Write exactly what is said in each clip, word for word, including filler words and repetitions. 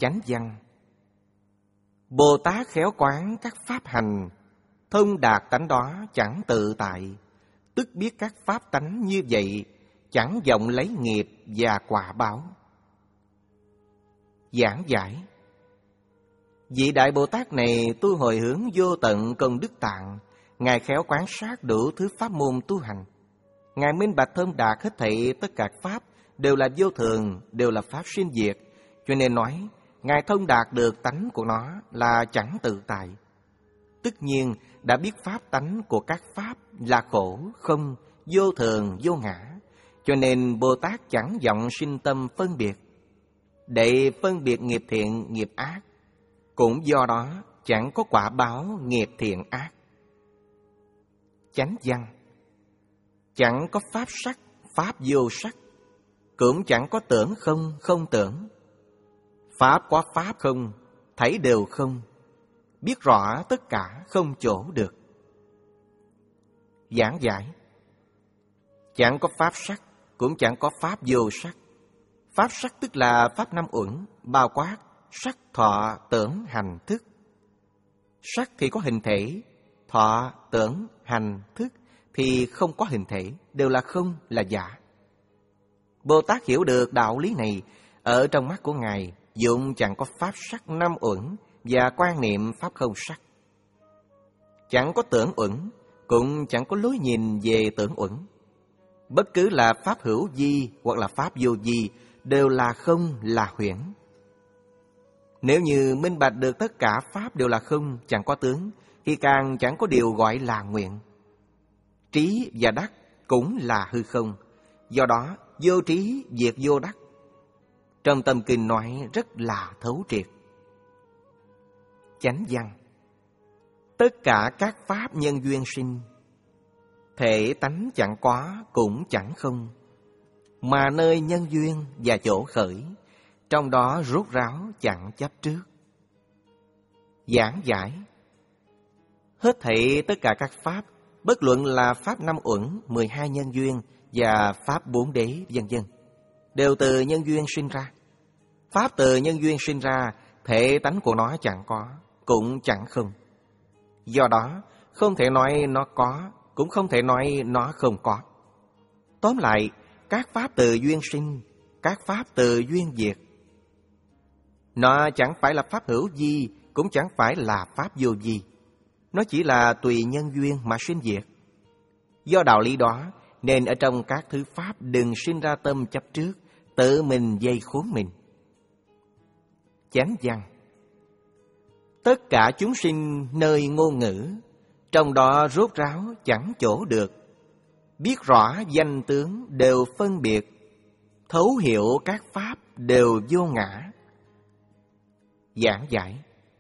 Chánh văn. Bồ Tát khéo quán các pháp hành, thông đạt tánh đó chẳng tự tại, tức biết các pháp tánh như vậy, chẳng vọng lấy nghiệp và quả báo. Giảng giải. Vị Đại Bồ Tát này tu hồi hướng vô tận công đức tạng, Ngài khéo quán sát đủ thứ pháp môn tu hành. Ngài minh bạch thông đạt hết thảy tất cả pháp đều là vô thường, đều là pháp sinh diệt, cho nên nói Ngài thông đạt được tánh của nó là chẳng tự tại. Tất nhiên đã biết pháp tánh của các pháp là khổ, không, vô thường, vô ngã, cho nên Bồ Tát chẳng vọng sinh tâm phân biệt, để phân biệt nghiệp thiện, nghiệp ác. Cũng do đó chẳng có quả báo nghiệp thiện ác. Chánh văn. Chẳng có pháp sắc, pháp vô sắc, cũng chẳng có tưởng không, không tưởng. Pháp có pháp không, thấy đều không, biết rõ tất cả không chỗ được. Giảng giải. Chẳng có pháp sắc, cũng chẳng có pháp vô sắc. Pháp sắc tức là pháp năm uẩn, bao quát sắc, thọ, tưởng, hành, thức. Sắc thì có hình thể, thọ, tưởng, hành, thức thì không có hình thể, đều là không, là giả. Bồ Tát hiểu được đạo lý này, ở trong mắt của Ngài dụng chẳng có pháp sắc năm uẩn và quan niệm pháp không sắc. Chẳng có tưởng uẩn, cũng chẳng có lối nhìn về tưởng uẩn. Bất cứ là pháp hữu vi hoặc là pháp vô vi đều là không, là huyễn. Nếu như minh bạch được tất cả pháp đều là không, chẳng có tướng, thì càng chẳng có điều gọi là nguyện. Trí và đắc cũng là hư không, do đó vô trí diệt vô đắc. Trong tâm kinh nói rất là thấu triệt. Chánh văn. Tất cả các pháp nhân duyên sinh, thể tánh chẳng có cũng chẳng không, mà nơi nhân duyên và chỗ khởi, trong đó rốt ráo chẳng chấp trước. Giảng giải. Hết thảy tất cả các pháp, bất luận là pháp năm uẩn, mười hai nhân duyên và pháp bốn đế, vân vân, đều từ nhân duyên sinh ra. Pháp từ nhân duyên sinh ra, thể tánh của nó chẳng có, cũng chẳng không. Do đó, không thể nói nó có, cũng không thể nói nó không có. Tóm lại, các pháp từ duyên sinh, các pháp từ duyên diệt. Nó chẳng phải là pháp hữu vi, cũng chẳng phải là pháp vô vi. Nó chỉ là tùy nhân duyên mà sinh diệt. Do đạo lý đó, nên ở trong các thứ pháp đừng sinh ra tâm chấp trước, tự mình dây khốn mình. Chánh văn. Tất cả chúng sinh nơi ngôn ngữ, trong đó rốt ráo chẳng chỗ được. Biết rõ danh tướng đều phân biệt, thấu hiểu các pháp đều vô ngã. Giảng giải.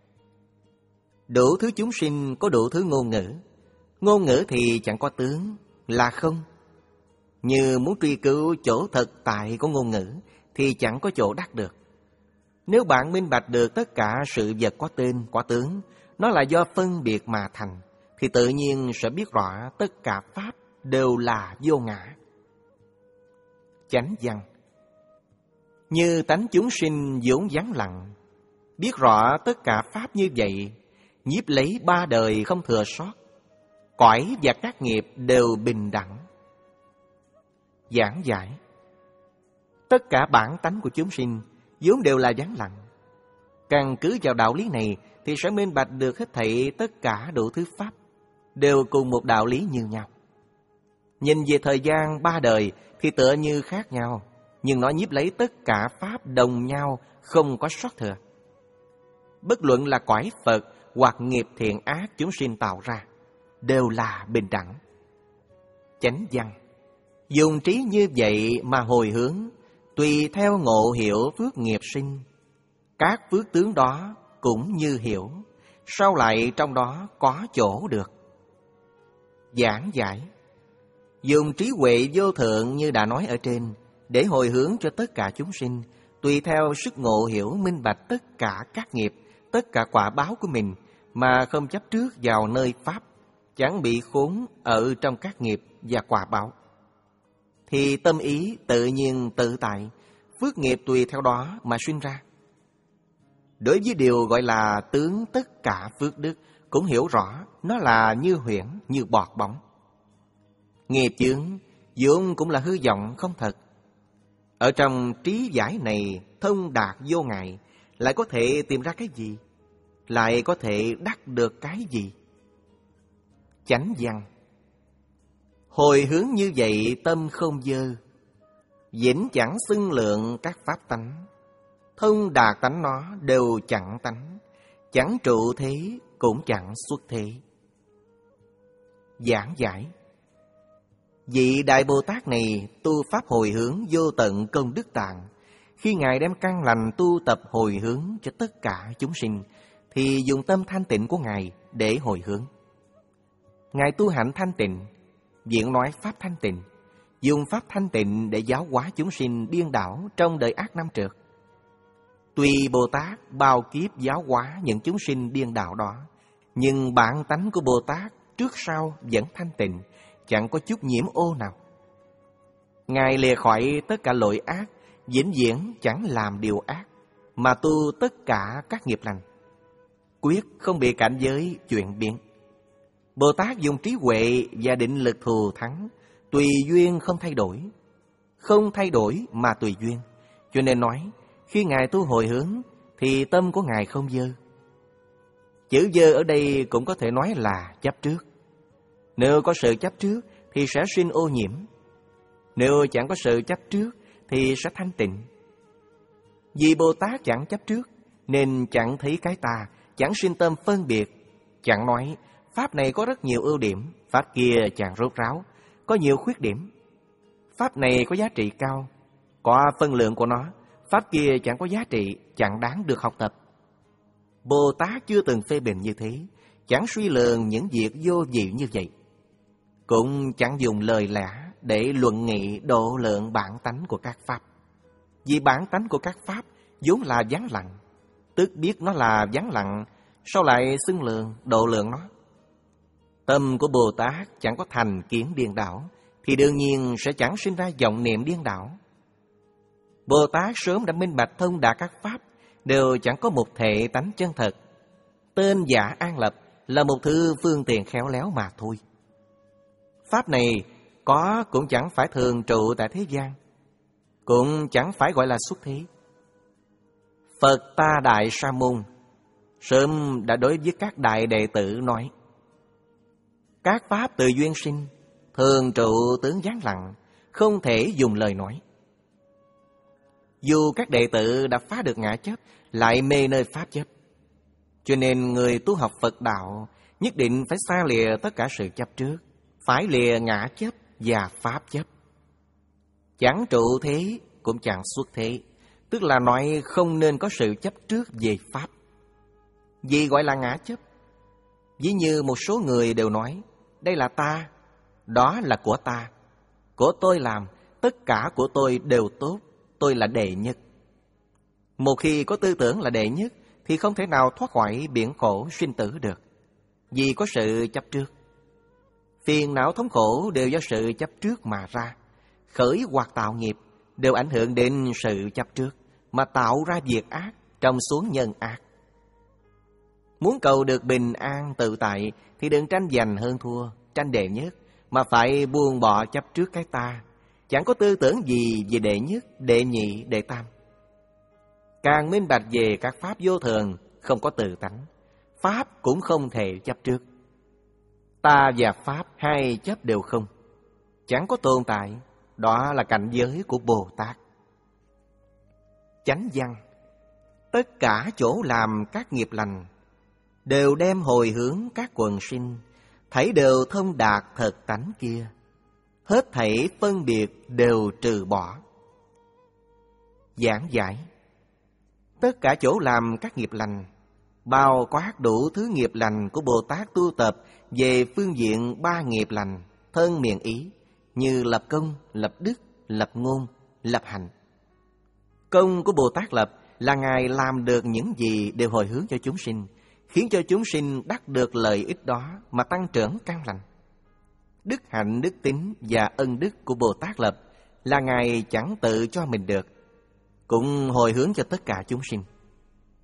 Đủ thứ chúng sinh có đủ thứ ngôn ngữ. Ngôn ngữ thì chẳng có tướng, là không. Như muốn truy cứu chỗ thực tại của ngôn ngữ thì chẳng có chỗ đắc được. Nếu bạn minh bạch được tất cả sự vật có tên, có tướng, nó là do phân biệt mà thành, thì tự nhiên sẽ biết rõ tất cả pháp đều là vô ngã. Chánh văn. Như tánh chúng sinh vốn vắng lặng, biết rõ tất cả pháp như vậy, nhiếp lấy ba đời không thừa sót, cõi và các nghiệp đều bình đẳng. Giảng giải. Tất cả bản tánh của chúng sinh vốn đều là vắng lặng. Căn cứ vào đạo lý này thì sẽ minh bạch được hết thảy tất cả đủ thứ pháp đều cùng một đạo lý như nhau. Nhìn về thời gian ba đời thì tựa như khác nhau, nhưng nó nhiếp lấy tất cả pháp đồng nhau, không có sót thừa. Bất luận là cõi Phật hoặc nghiệp thiện ác chúng sinh tạo ra, đều là bình đẳng. Chánh văn. Dùng trí như vậy mà hồi hướng, tùy theo ngộ hiểu phước nghiệp sinh. Các phước tướng đó cũng như hiểu, sao lại trong đó có chỗ được. Giảng giải. Dùng trí huệ vô thượng như đã nói ở trên, để hồi hướng cho tất cả chúng sinh, tùy theo sức ngộ hiểu minh bạch tất cả các nghiệp, tất cả quả báo của mình, mà không chấp trước vào nơi pháp, chẳng bị khốn ở trong các nghiệp và quả báo. Thì tâm ý tự nhiên tự tại, phước nghiệp tùy theo đó mà sinh ra. Đối với điều gọi là tướng tất cả phước đức, cũng hiểu rõ nó là như huyễn, như bọt bóng. Nghiệp chướng vốn cũng là hư vọng không thật. Ở trong trí giải này thông đạt vô ngại, lại có thể tìm ra cái gì? Lại có thể đắc được cái gì? Chánh văn: hồi hướng như vậy tâm không dơ, vĩnh chẳng xưng lượng các pháp tánh. Thông đạt tánh nó đều chẳng tánh, chẳng trụ thế cũng chẳng xuất thế. Giảng giải: vị Đại Bồ Tát này tu pháp hồi hướng vô tận công đức tạng. Khi Ngài đem căn lành tu tập hồi hướng cho tất cả chúng sinh, thì dùng tâm thanh tịnh của Ngài để hồi hướng. Ngài tu hạnh thanh tịnh, diễn nói pháp thanh tịnh, dùng pháp thanh tịnh để giáo hóa chúng sinh điên đảo trong đời ác năm trượt. Tuy Bồ Tát bao kiếp giáo hóa những chúng sinh điên đảo đó, nhưng bản tánh của Bồ Tát trước sau vẫn thanh tịnh, chẳng có chút nhiễm ô nào. Ngài lìa khỏi tất cả lỗi ác, vĩnh viễn chẳng làm điều ác, mà tu tất cả các nghiệp lành, quyết không bị cảnh giới chuyển biến. Bồ Tát dùng trí huệ và định lực thù thắng, tùy duyên không thay đổi. Không thay đổi mà tùy duyên, cho nên nói khi Ngài tu hồi hướng thì tâm của Ngài không dơ. Chữ dơ ở đây cũng có thể nói là chấp trước. Nếu có sự chấp trước thì sẽ sinh ô nhiễm. Nếu chẳng có sự chấp trước thì sẽ thanh tịnh. Vì Bồ Tát chẳng chấp trước nên chẳng thấy cái ta, chẳng sinh tâm phân biệt, chẳng nói pháp này có rất nhiều ưu điểm, pháp kia chẳng rốt ráo, có nhiều khuyết điểm. Pháp này có giá trị cao, có phân lượng của nó, pháp kia chẳng có giá trị, chẳng đáng được học tập. Bồ Tát chưa từng phê bình như thế, chẳng suy lường những việc vô vị như vậy, cũng chẳng dùng lời lẽ để luận nghị độ lượng bản tánh của các pháp. Vì bản tánh của các pháp vốn là vắng lặng, tức biết nó là vắng lặng, sao lại xưng lượng, độ lượng nó? Tâm của Bồ Tát chẳng có thành kiến điên đảo, thì đương nhiên sẽ chẳng sinh ra vọng niệm điên đảo. Bồ Tát sớm đã minh bạch thông đạt các pháp, đều chẳng có một thể tánh chân thật. Tên giả an lập là một thứ phương tiện khéo léo mà thôi. Pháp này có cũng chẳng phải thường trụ tại thế gian, cũng chẳng phải gọi là xuất thế. Phật Ta Đại Sa Môn sớm đã đối với các đại đệ tử nói: các pháp từ duyên sinh, thường trụ tướng vắng lặng, không thể dùng lời nói. Dù các đệ tử đã phá được ngã chấp, lại mê nơi pháp chấp, cho nên người tu học Phật đạo nhất định phải xa lìa tất cả sự chấp trước, phải lìa ngã chấp và pháp chấp. Chẳng trụ thế cũng chẳng xuất thế, tức là nói không nên có sự chấp trước về pháp. Gì gọi là ngã chấp? Ví như một số người đều nói đây là ta, đó là của ta, của tôi làm, tất cả của tôi đều tốt, tôi là đệ nhất. Một khi có tư tưởng là đệ nhất thì không thể nào thoát khỏi biển khổ sinh tử được, vì có sự chấp trước. Phiền não thống khổ đều do sự chấp trước mà ra. Khởi hoặc tạo nghiệp đều ảnh hưởng đến sự chấp trước, mà tạo ra việc ác, trồng xuống nhân ác. Muốn cầu được bình an tự tại thì đừng tranh giành hơn thua, tranh đệ nhất, mà phải buông bỏ chấp trước cái ta. Chẳng có tư tưởng gì về đệ nhất, đệ nhị, đệ tam. Càng minh bạch về các pháp vô thường, không có tự tánh, pháp cũng không thể chấp trước. Ta và pháp hai chấp đều không, chẳng có tồn tại. Đó là cảnh giới của Bồ Tát. Chánh văn: tất cả chỗ làm các nghiệp lành, đều đem hồi hướng các quần sinh, thảy đều thông đạt thật tánh kia, hết thảy phân biệt đều trừ bỏ. Giảng giải: tất cả chỗ làm các nghiệp lành, bao quát đủ thứ nghiệp lành của Bồ Tát tu tập về phương diện ba nghiệp lành, thân miệng ý, như lập công, lập đức, lập ngôn, lập hạnh. Công của Bồ Tát lập là Ngài làm được những gì đều hồi hướng cho chúng sinh, khiến cho chúng sinh đắc được lợi ích đó mà tăng trưởng căn lành. Đức hạnh, đức tín và ân đức của Bồ Tát lập là Ngài chẳng tự cho mình được, cũng hồi hướng cho tất cả chúng sinh.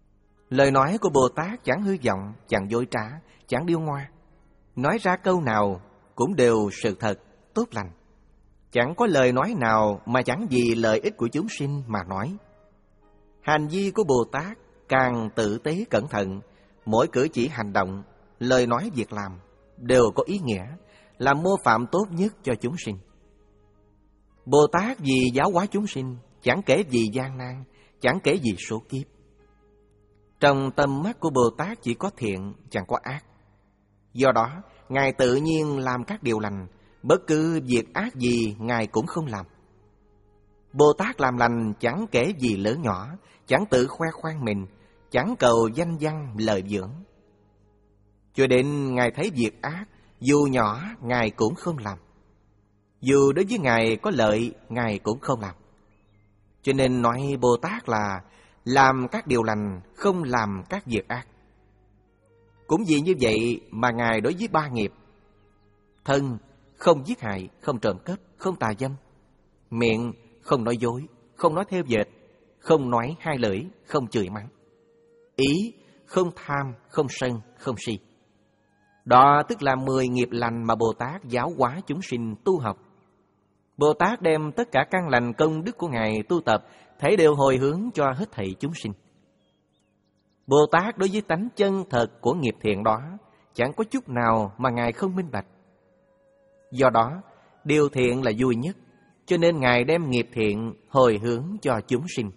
Lời nói của Bồ Tát chẳng hư vọng, chẳng dối trá, chẳng điêu ngoa. Nói ra câu nào cũng đều sự thật, tốt lành. Chẳng có lời nói nào mà chẳng vì lợi ích của chúng sinh mà nói. Hành vi của Bồ Tát càng tử tế cẩn thận, mỗi cử chỉ hành động, lời nói việc làm đều có ý nghĩa, là mô phạm tốt nhất cho chúng sinh. Bồ Tát vì giáo hóa chúng sinh, chẳng kể gì gian nan, chẳng kể gì số kiếp. Trong tâm mắt của Bồ Tát chỉ có thiện, chẳng có ác. Do đó, Ngài tự nhiên làm các điều lành, bất cứ việc ác gì Ngài cũng không làm. Bồ Tát làm lành chẳng kể gì lớn nhỏ, chẳng tự khoe khoang mình, chẳng cầu danh văn lợi dưỡng. Cho đến Ngài thấy việc ác, dù nhỏ Ngài cũng không làm. Dù đối với Ngài có lợi, Ngài cũng không làm. Cho nên nói Bồ Tát là làm các điều lành, không làm các việc ác. Cũng vì như vậy mà Ngài đối với ba nghiệp: thân, không giết hại, không trộm cắp, không tà dâm; miệng, không nói dối, không nói theo dệt, không nói hai lưỡi, không chửi mắng; ý, không tham, không sân, không si. Đó tức là mười nghiệp lành mà Bồ Tát giáo hóa chúng sinh tu học. Bồ Tát đem tất cả căn lành công đức của Ngài tu tập, thấy đều hồi hướng cho hết thảy chúng sinh. Bồ Tát đối với tánh chân thật của nghiệp thiện đó, chẳng có chút nào mà Ngài không minh bạch. Do đó, điều thiện là vui nhất, cho nên Ngài đem nghiệp thiện hồi hướng cho chúng sinh.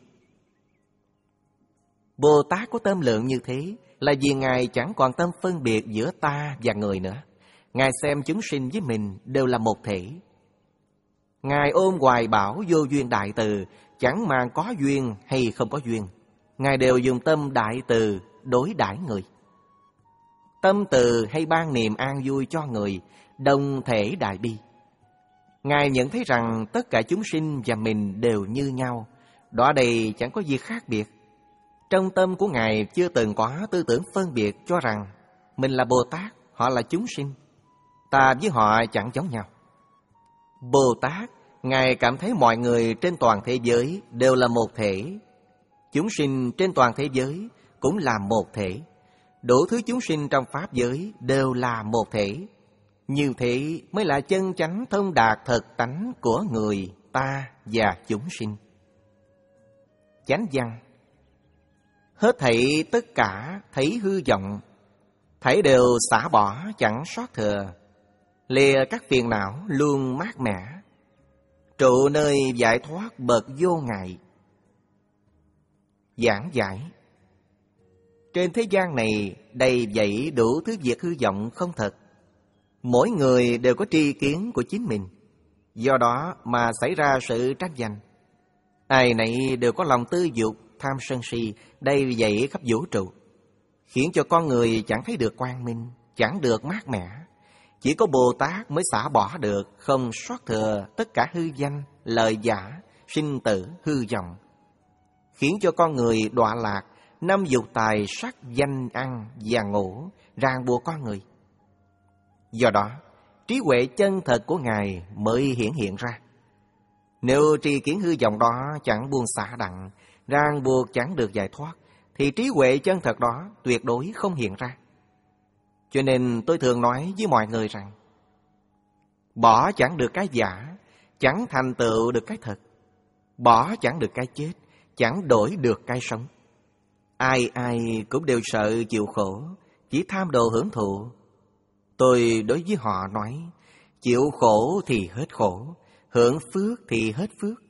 Bồ Tát có tâm lượng như thế là vì Ngài chẳng còn tâm phân biệt giữa ta và người nữa. Ngài xem chúng sinh với mình đều là một thể. Ngài ôm hoài bảo vô duyên đại từ, chẳng màng có duyên hay không có duyên. Ngài đều dùng tâm đại từ đối đãi người. Tâm từ hay ban niềm an vui cho người, đồng thể đại bi. Ngài nhận thấy rằng tất cả chúng sinh và mình đều như nhau, đó đây chẳng có gì khác biệt. Trong tâm của Ngài chưa từng có tư tưởng phân biệt cho rằng mình là Bồ Tát, họ là chúng sinh, ta với họ chẳng giống nhau. Bồ Tát, Ngài cảm thấy mọi người trên toàn thế giới đều là một thể. Chúng sinh trên toàn thế giới cũng là một thể. Đủ thứ chúng sinh trong Pháp giới đều là một thể. Như thế mới là chân chánh thông đạt thật tánh của người, ta và chúng sinh. Chánh văn: hết thảy tất cả thấy hư vọng, thảy đều xả bỏ chẳng sót thừa, lìa các phiền não luôn mát mẻ, trụ nơi giải thoát bậc vô ngại. Giảng giải: trên thế gian này đầy dẫy đủ thứ việc hư vọng không thật. Mỗi người đều có tri kiến của chính mình, do đó mà xảy ra sự tranh giành. Ai nấy đều có lòng tư dục, tham sân si đầy dẫy khắp vũ trụ, khiến cho con người chẳng thấy được quang minh, chẳng được mát mẻ. Chỉ có Bồ Tát mới xả bỏ được, không sót thừa tất cả hư danh, lời giả, sinh tử, hư vọng, khiến cho con người đọa lạc năm dục tài sắc danh ăn và ngủ, ràng buộc con người. Do đó, trí huệ chân thật của Ngài mới hiển hiện ra. Nếu tri kiến hư vọng đó chẳng buông xả đặng, ràng buộc chẳng được giải thoát, thì trí huệ chân thật đó tuyệt đối không hiện ra. Cho nên tôi thường nói với mọi người rằng, bỏ chẳng được cái giả, chẳng thành tựu được cái thật. Bỏ chẳng được cái chết, chẳng đổi được cái sống. Ai ai cũng đều sợ chịu khổ, chỉ tham đồ hưởng thụ. Tôi đối với họ nói, chịu khổ thì hết khổ, hưởng phước thì hết phước.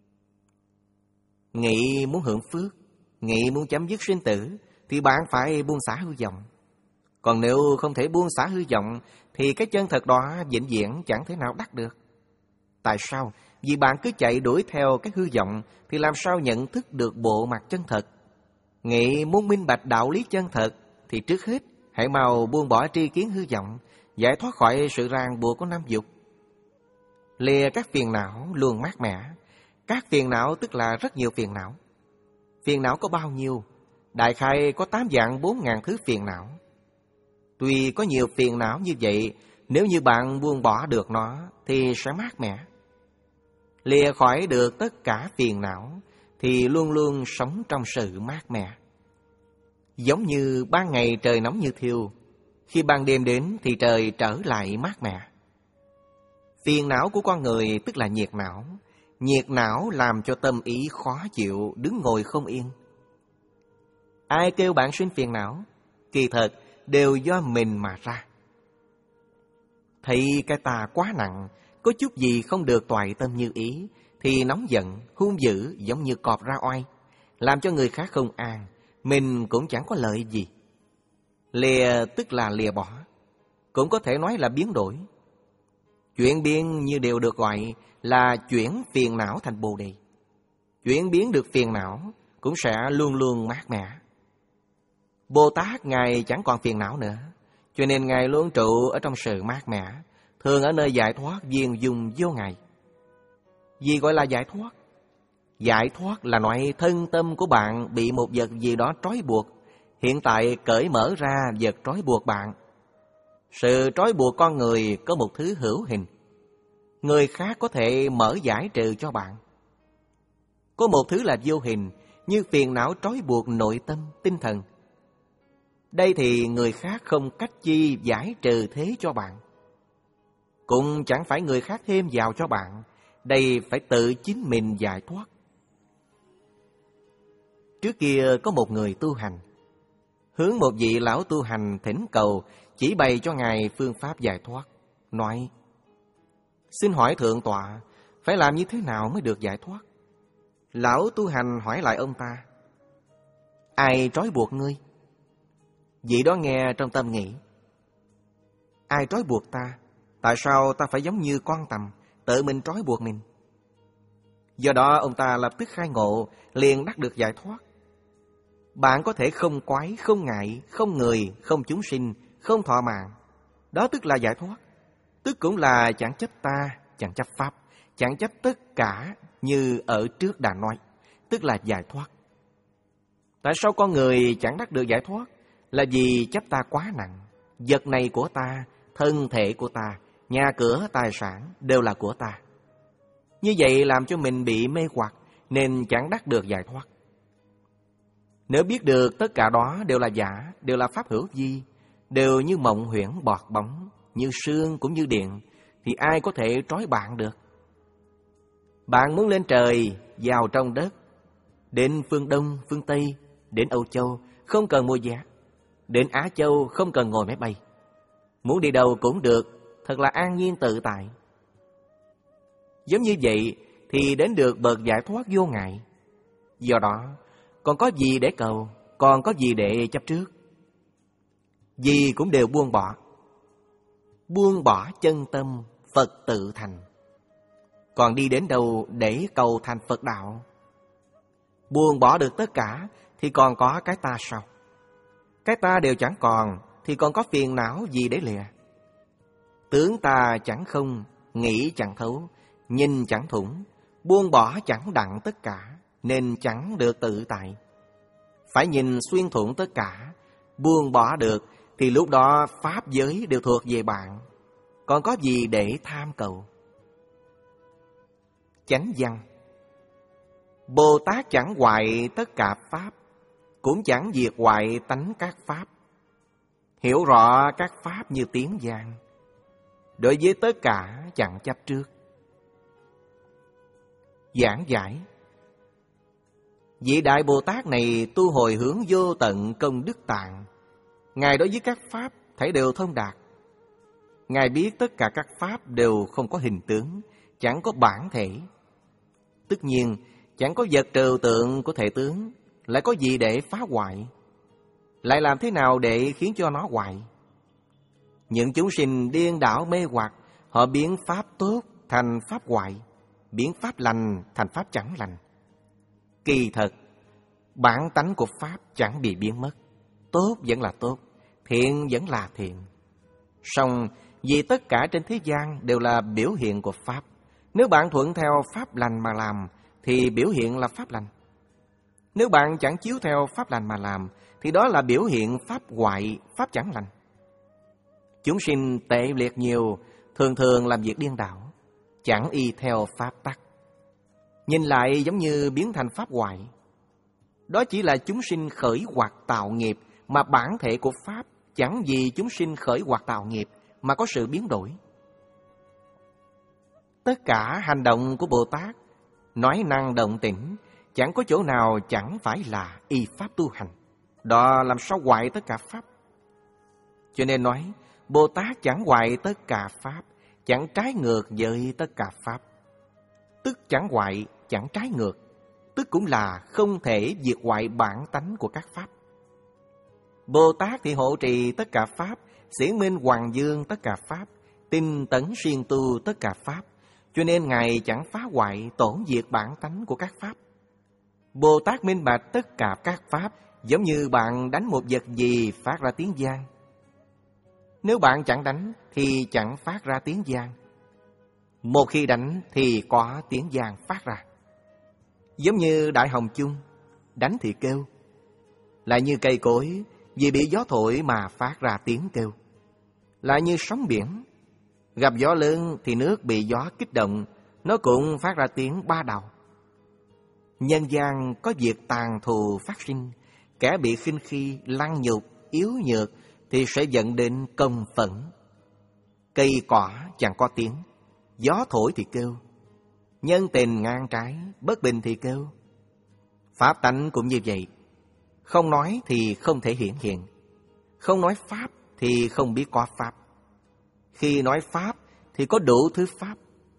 Nghĩ muốn hưởng phước, nghĩ muốn chấm dứt sinh tử, thì bạn phải buông xả hư vọng. Còn nếu không thể buông xả hư vọng, thì cái chân thật đó vĩnh viễn chẳng thể nào đắc được. Tại sao? Vì bạn cứ chạy đuổi theo cái hư vọng, thì làm sao nhận thức được bộ mặt chân thật? Nghĩ muốn minh bạch đạo lý chân thật, thì trước hết hãy mau buông bỏ tri kiến hư vọng, giải thoát khỏi sự ràng buộc của năm dục. Lìa các phiền não luôn mát mẻ. Các phiền não tức là rất nhiều phiền não. Phiền não có bao nhiêu? Đại khái có tám vạn bốn ngàn thứ phiền não. Tuy có nhiều phiền não như vậy, nếu như bạn buông bỏ được nó thì sẽ mát mẻ. Lìa khỏi được tất cả phiền não thì luôn luôn sống trong sự mát mẻ. Giống như ban ngày trời nóng như thiêu, khi ban đêm đến thì trời trở lại mát mẻ. Phiền não của con người tức là nhiệt não. Nhiệt não làm cho tâm ý khó chịu, đứng ngồi không yên. Ai kêu bạn sinh phiền não? Kỳ thật đều do mình mà ra. Thấy cái tà quá nặng, có chút gì không được toại tâm như ý, thì nóng giận, hung dữ giống như cọp ra oai, làm cho người khác không an, mình cũng chẳng có lợi gì. Lìa tức là lìa bỏ, cũng có thể nói là biến đổi. Chuyển biến như đều được gọi là chuyển phiền não thành bồ đề. Chuyển biến được phiền não cũng sẽ luôn luôn mát mẻ. Bồ Tát Ngài chẳng còn phiền não nữa, cho nên Ngài luôn trụ ở trong sự mát mẻ, thường ở nơi giải thoát viên dung vô ngại. Gì gọi là giải thoát? Giải thoát là nói thân tâm của bạn bị một vật gì đó trói buộc, hiện tại cởi mở ra vật trói buộc bạn. Sự trói buộc con người có một thứ hữu hình, người khác có thể mở giải trừ cho bạn. Có một thứ là vô hình, như phiền não trói buộc nội tâm, tinh thần. Đây thì người khác không cách chi giải trừ thế cho bạn. Cũng chẳng phải người khác thêm vào cho bạn, đây phải tự chính mình giải thoát. Trước kia có một người tu hành, hướng một vị lão tu hành thỉnh cầu chỉ bày cho Ngài phương pháp giải thoát, nói: xin hỏi Thượng Tọa, phải làm như thế nào mới được giải thoát? Lão tu hành hỏi lại ông ta: ai trói buộc ngươi? Vị đó nghe trong tâm nghĩ: ai trói buộc ta? Tại sao ta phải giống như con tằm, tự mình trói buộc mình? Do đó ông ta lập tức khai ngộ, liền đắc được giải thoát. Bạn có thể không quái, không ngại, không người, không chúng sinh, không thọ mạng. Đó tức là giải thoát. Tức cũng là chẳng chấp ta, chẳng chấp pháp, chẳng chấp tất cả như ở trước đã nói, tức là giải thoát. Tại sao con người chẳng đắc được giải thoát? Là vì chấp ta quá nặng. Vật này của ta, thân thể của ta, nhà cửa, tài sản đều là của ta. Như vậy làm cho mình bị mê hoặc, nên chẳng đắc được giải thoát. Nếu biết được tất cả đó đều là giả, đều là pháp hữu vi, đều như mộng huyễn bọt bóng, như sương cũng như điện, thì ai có thể trói bạn được? Bạn muốn lên trời, vào trong đất, đến phương Đông, phương Tây, đến Âu Châu, không cần mua vé, đến Á Châu không cần ngồi máy bay. Muốn đi đâu cũng được, thật là an nhiên tự tại. Giống như vậy thì đến được bậc giải thoát vô ngại. Do đó, còn có gì để cầu, còn có gì để chấp trước? Gì cũng đều buông bỏ. Buông bỏ chân tâm, Phật tự thành. Còn đi đến đâu để cầu thành Phật đạo? Buông bỏ được tất cả thì còn có cái ta sao? Cái ta đều chẳng còn thì còn có phiền não gì để lìa? Tướng ta chẳng không, nghĩ chẳng thấu, nhìn chẳng thủng, buông bỏ chẳng đặng tất cả, nên chẳng được tự tại. Phải nhìn xuyên thủng tất cả, buông bỏ được thì lúc đó pháp giới đều thuộc về bạn, còn có gì để tham cầu? Chánh văn: Bồ Tát chẳng hoại tất cả pháp, cũng chẳng diệt hoại tánh các pháp. Hiểu rõ các pháp như tiếng vang, đối với tất cả chẳng chấp trước. Giảng giải: Vị Đại Bồ Tát này tu hồi hướng vô tận công đức tạng. Ngài đối với các pháp thảy đều thông đạt. Ngài biết tất cả các pháp đều không có hình tướng, chẳng có bản thể. Tất nhiên chẳng có vật trừu tượng của thể tướng, lại có gì để phá hoại? Lại làm thế nào để khiến cho nó hoại? Những chúng sinh điên đảo mê hoặc, họ biến pháp tốt thành pháp hoại, biến pháp lành thành pháp chẳng lành. Kỳ thật, bản tánh của pháp chẳng bị biến mất. Tốt vẫn là tốt, thiện vẫn là thiện. Song vì tất cả trên thế gian đều là biểu hiện của pháp, nếu bạn thuận theo pháp lành mà làm thì biểu hiện là pháp lành. Nếu bạn chẳng chiếu theo pháp lành mà làm thì đó là biểu hiện pháp hoại, pháp chẳng lành. Chúng sinh tệ liệt nhiều, thường thường làm việc điên đảo, chẳng y theo pháp tắc. Nhìn lại giống như biến thành pháp hoại. Đó chỉ là chúng sinh khởi hoặc tạo nghiệp, mà bản thể của Pháp chẳng vì chúng sinh khởi hoặc tạo nghiệp mà có sự biến đổi. Tất cả hành động của Bồ Tát, nói năng động tĩnh, chẳng có chỗ nào chẳng phải là y Pháp tu hành. Đó làm sao hoại tất cả Pháp? Cho nên nói, Bồ Tát chẳng hoại tất cả Pháp, chẳng trái ngược với tất cả Pháp. Tức chẳng hoại, chẳng trái ngược, tức cũng là không thể diệt hoại bản tánh của các Pháp. Bồ Tát thì hộ trì tất cả Pháp, xiển minh hoàng dương tất cả Pháp, tinh tấn siêng tu tất cả Pháp, cho nên Ngài chẳng phá hoại tổn diệt bản tánh của các Pháp. Bồ Tát minh bạch tất cả các Pháp, giống như bạn đánh một vật gì phát ra tiếng vang. Nếu bạn chẳng đánh thì chẳng phát ra tiếng vang. Một khi đánh thì có tiếng vang phát ra. Giống như đại hồng chung, đánh thì kêu. Lại như cây cối, vì bị gió thổi mà phát ra tiếng kêu. Lại như sóng biển, gặp gió lớn thì nước bị gió kích động, nó cũng phát ra tiếng ba đầu. Nhân gian có việc tàn thù phát sinh, kẻ bị khinh khi, lăng nhục, yếu nhược thì sẽ dẫn đến công phẫn. Cây cỏ chẳng có tiếng, gió thổi thì kêu. Nhân tình ngang trái, bất bình thì kêu. Pháp tánh cũng như vậy. Không nói thì không thể hiển hiện. Không nói Pháp thì không biết có Pháp. Khi nói Pháp thì có đủ thứ Pháp.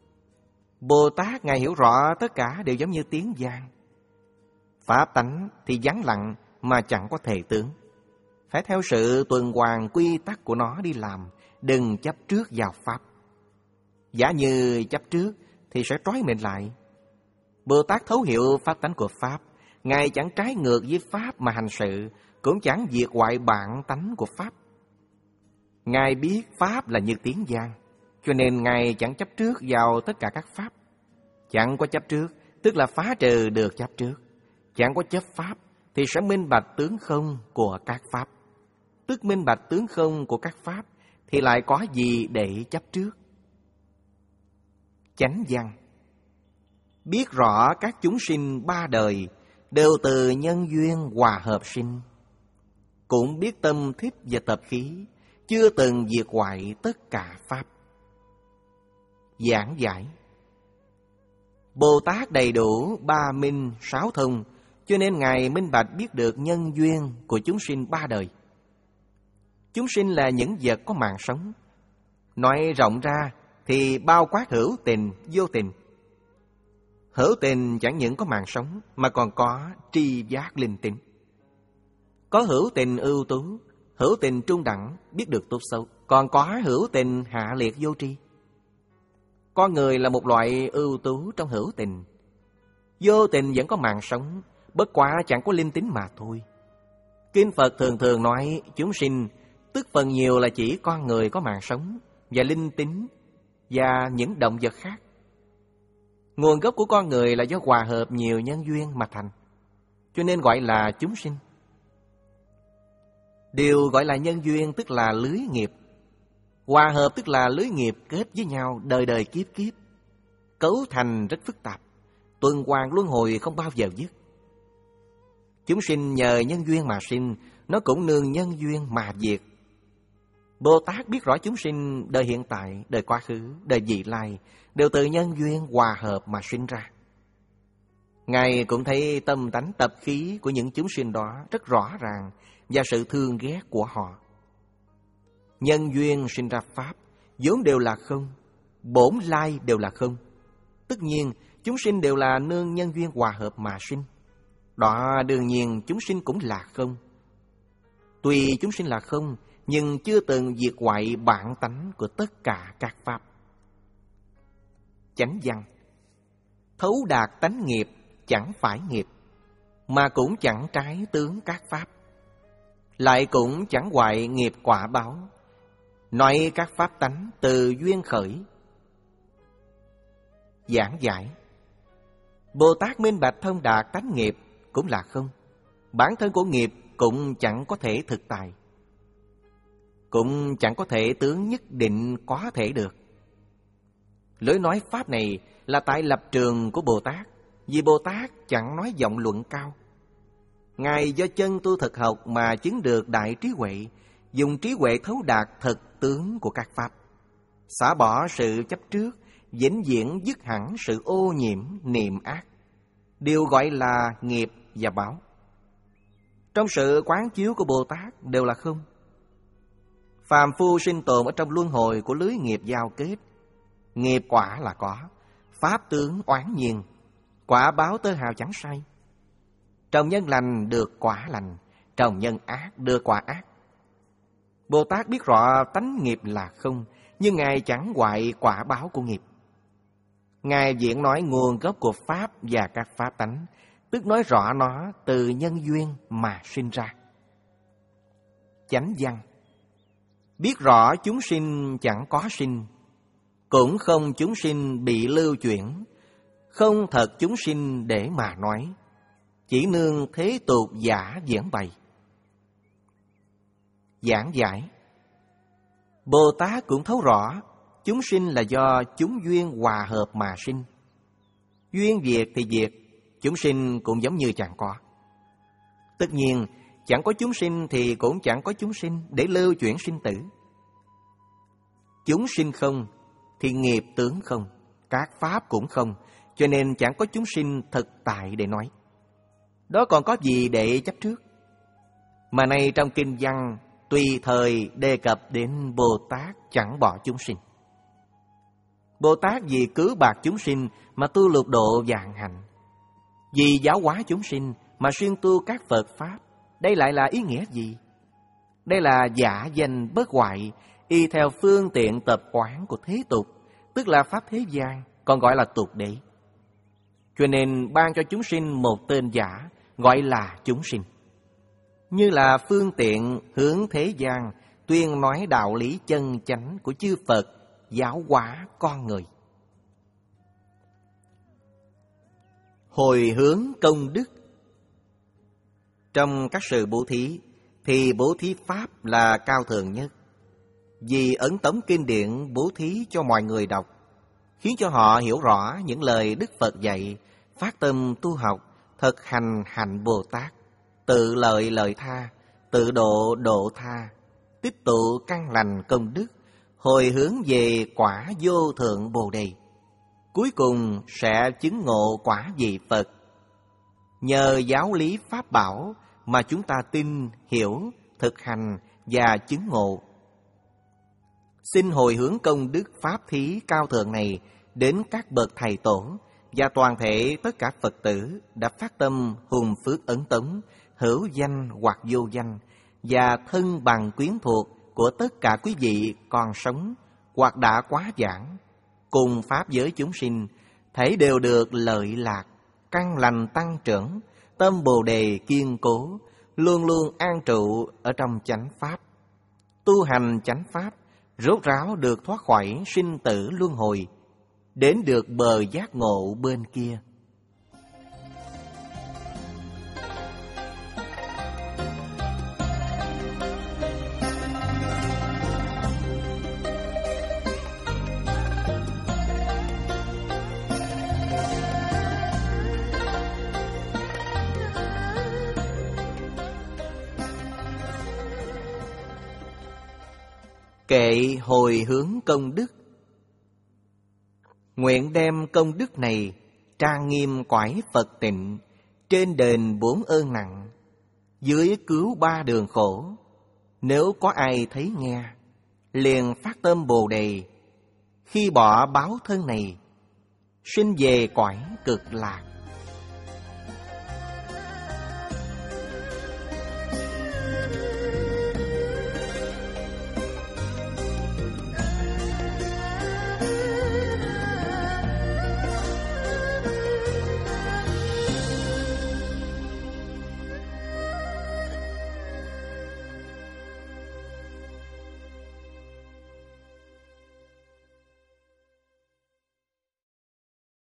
Bồ Tát Ngài hiểu rõ tất cả đều giống như tiếng vang. Pháp tánh thì vắng lặng mà chẳng có thể tướng. Phải theo sự tuần hoàn quy tắc của nó đi làm, đừng chấp trước vào Pháp. Giả như chấp trước thì sẽ trói mình lại. Bồ Tát thấu hiểu pháp tánh của Pháp, Ngài chẳng trái ngược với Pháp mà hành sự, cũng chẳng diệt hoại bản tánh của Pháp. Ngài biết Pháp là như tiếng vang, cho nên Ngài chẳng chấp trước vào tất cả các Pháp. Chẳng có chấp trước, tức là phá trừ được chấp trước. Chẳng có chấp Pháp, thì sẽ minh bạch tướng không của các Pháp. Tức minh bạch tướng không của các Pháp, thì lại có gì để chấp trước? Chánh văn. Biết rõ các chúng sinh ba đời đều từ nhân duyên hòa hợp sinh. Cũng biết tâm thích và tập khí, chưa từng diệt hoại tất cả Pháp. Giảng giải. Bồ Tát đầy đủ ba minh sáu thông, cho nên Ngài minh bạch biết được nhân duyên của chúng sinh ba đời. Chúng sinh là những vật có mạng sống. Nói rộng ra thì bao quát hữu tình, vô tình. Hữu tình chẳng những có mạng sống mà còn có tri giác linh tính. Có hữu tình ưu tú, hữu tình trung đẳng, biết được tốt xấu. Còn có hữu tình hạ liệt vô tri. Con người là một loại ưu tú trong hữu tình. Vô tình vẫn có mạng sống, bất quá chẳng có linh tính mà thôi. Kinh Phật thường thường nói chúng sinh, tức phần nhiều là chỉ con người có mạng sống và linh tính và những động vật khác. Nguồn gốc của con người là do hòa hợp nhiều nhân duyên mà thành, cho nên gọi là chúng sinh. Điều gọi là nhân duyên tức là lưới nghiệp. Hòa hợp tức là lưới nghiệp kết với nhau đời đời kiếp kiếp. Cấu thành rất phức tạp, tuần hoàn luân hồi không bao giờ dứt. Chúng sinh nhờ nhân duyên mà sinh, nó cũng nương nhân duyên mà diệt. Bồ Tát biết rõ chúng sinh đời hiện tại, đời quá khứ, đời vị lai đều từ nhân duyên hòa hợp mà sinh ra. Ngài cũng thấy tâm tánh tập khí của những chúng sinh đó rất rõ ràng và sự thương ghét của họ. Nhân duyên sinh ra Pháp, vốn đều là không, bổn lai đều là không. Tất nhiên, chúng sinh đều là nương nhân duyên hòa hợp mà sinh. Đó đương nhiên chúng sinh cũng là không. Tuy chúng sinh là không, nhưng chưa từng diệt hoại bản tánh của tất cả các Pháp. Chánh văn. Thấu đạt tánh nghiệp chẳng phải nghiệp, mà cũng chẳng trái tướng các Pháp. Lại cũng chẳng hoại nghiệp quả báo, nói các Pháp tánh từ duyên khởi. Giảng giải. Bồ Tát minh bạch thông đạt tánh nghiệp cũng là không. Bản thân của nghiệp cũng chẳng có thể thực tại, cũng chẳng có thể tướng nhất định có thể được. Lối nói Pháp này là tại lập trường của Bồ Tát, vì Bồ Tát chẳng nói giọng luận cao. Ngài do chân tu thực học mà chứng được đại trí huệ, dùng trí huệ thấu đạt thực tướng của các pháp, xả bỏ sự chấp trước, vĩnh viễn dứt hẳn sự ô nhiễm niệm ác, đều gọi là nghiệp và báo. Trong sự quán chiếu của Bồ Tát đều là không. Phàm phu sinh tồn ở trong luân hồi của lưới nghiệp giao kết. Nghiệp quả là có, pháp tướng oán nhiên, quả báo tơ hào chẳng sai. Trồng nhân lành được quả lành, trồng nhân ác được quả ác. Bồ Tát biết rõ tánh nghiệp là không, nhưng Ngài chẳng hoại quả báo của nghiệp. Ngài diễn nói nguồn gốc của pháp và các pháp tánh, tức nói rõ nó từ nhân duyên mà sinh ra. Chánh văn: biết rõ chúng sinh chẳng có sinh, cũng không chúng sinh bị lưu chuyển, không thật chúng sinh để mà nói, chỉ nương thế tục giả diễn bày. Giảng giải: Bồ Tát cũng thấu rõ chúng sinh là do chúng duyên hòa hợp mà sinh. Duyên diệt thì diệt, chúng sinh cũng giống như chẳng có. Tất nhiên, chẳng có chúng sinh thì cũng chẳng có chúng sinh để lưu chuyển sinh tử. Chúng sinh không thì nghiệp tướng không, các pháp cũng không, cho nên chẳng có chúng sinh thực tại để nói. Đó còn có gì để chấp trước? Mà nay trong kinh văn tùy thời đề cập đến Bồ Tát chẳng bỏ chúng sinh. Bồ Tát vì cứu bạc chúng sinh mà tu lục độ vạn hạnh, vì giáo hóa chúng sinh mà xuyên tu các Phật Pháp. Đây lại là ý nghĩa gì? Đây là giả danh bất hoại, y theo phương tiện tập quán của thế tục, tức là pháp thế gian, còn gọi là tục đế. Cho nên ban cho chúng sinh một tên giả, gọi là chúng sinh. Như là phương tiện hướng thế gian, tuyên nói đạo lý chân chánh của chư Phật, giáo hóa con người. Hồi hướng công đức. Trong các sự bố thí, thì bố thí pháp là cao thượng nhất. Vì ấn tống kinh điển bố thí cho mọi người đọc, khiến cho họ hiểu rõ những lời Đức Phật dạy, phát tâm tu học, thực hành hạnh Bồ Tát, tự lợi lợi tha, tự độ độ tha, tích tụ căn lành công đức, hồi hướng về quả vô thượng Bồ Đề, cuối cùng sẽ chứng ngộ quả vị Phật. Nhờ giáo lý pháp bảo mà chúng ta tin, hiểu, thực hành và chứng ngộ. Xin hồi hướng công đức pháp thí cao thượng này đến các bậc thầy tổ và toàn thể tất cả Phật tử đã phát tâm hùng phước ấn tống, hữu danh hoặc vô danh, và thân bằng quyến thuộc của tất cả quý vị còn sống hoặc đã quá giảng, cùng pháp giới chúng sinh, thể đều được lợi lạc, căn lành tăng trưởng, tâm Bồ Đề kiên cố, luôn luôn an trụ ở trong chánh pháp. Tu hành chánh pháp, rốt ráo được thoát khỏi sinh tử luân hồi, đến được bờ giác ngộ bên kia. Kệ hồi hướng công đức. Nguyện đem công đức này trang nghiêm cõi Phật tịnh, trên đền bốn ơn nặng, dưới cứu ba đường khổ. Nếu có ai thấy nghe, liền phát tâm Bồ Đề, khi bỏ báo thân này, sinh về cõi cực lạc.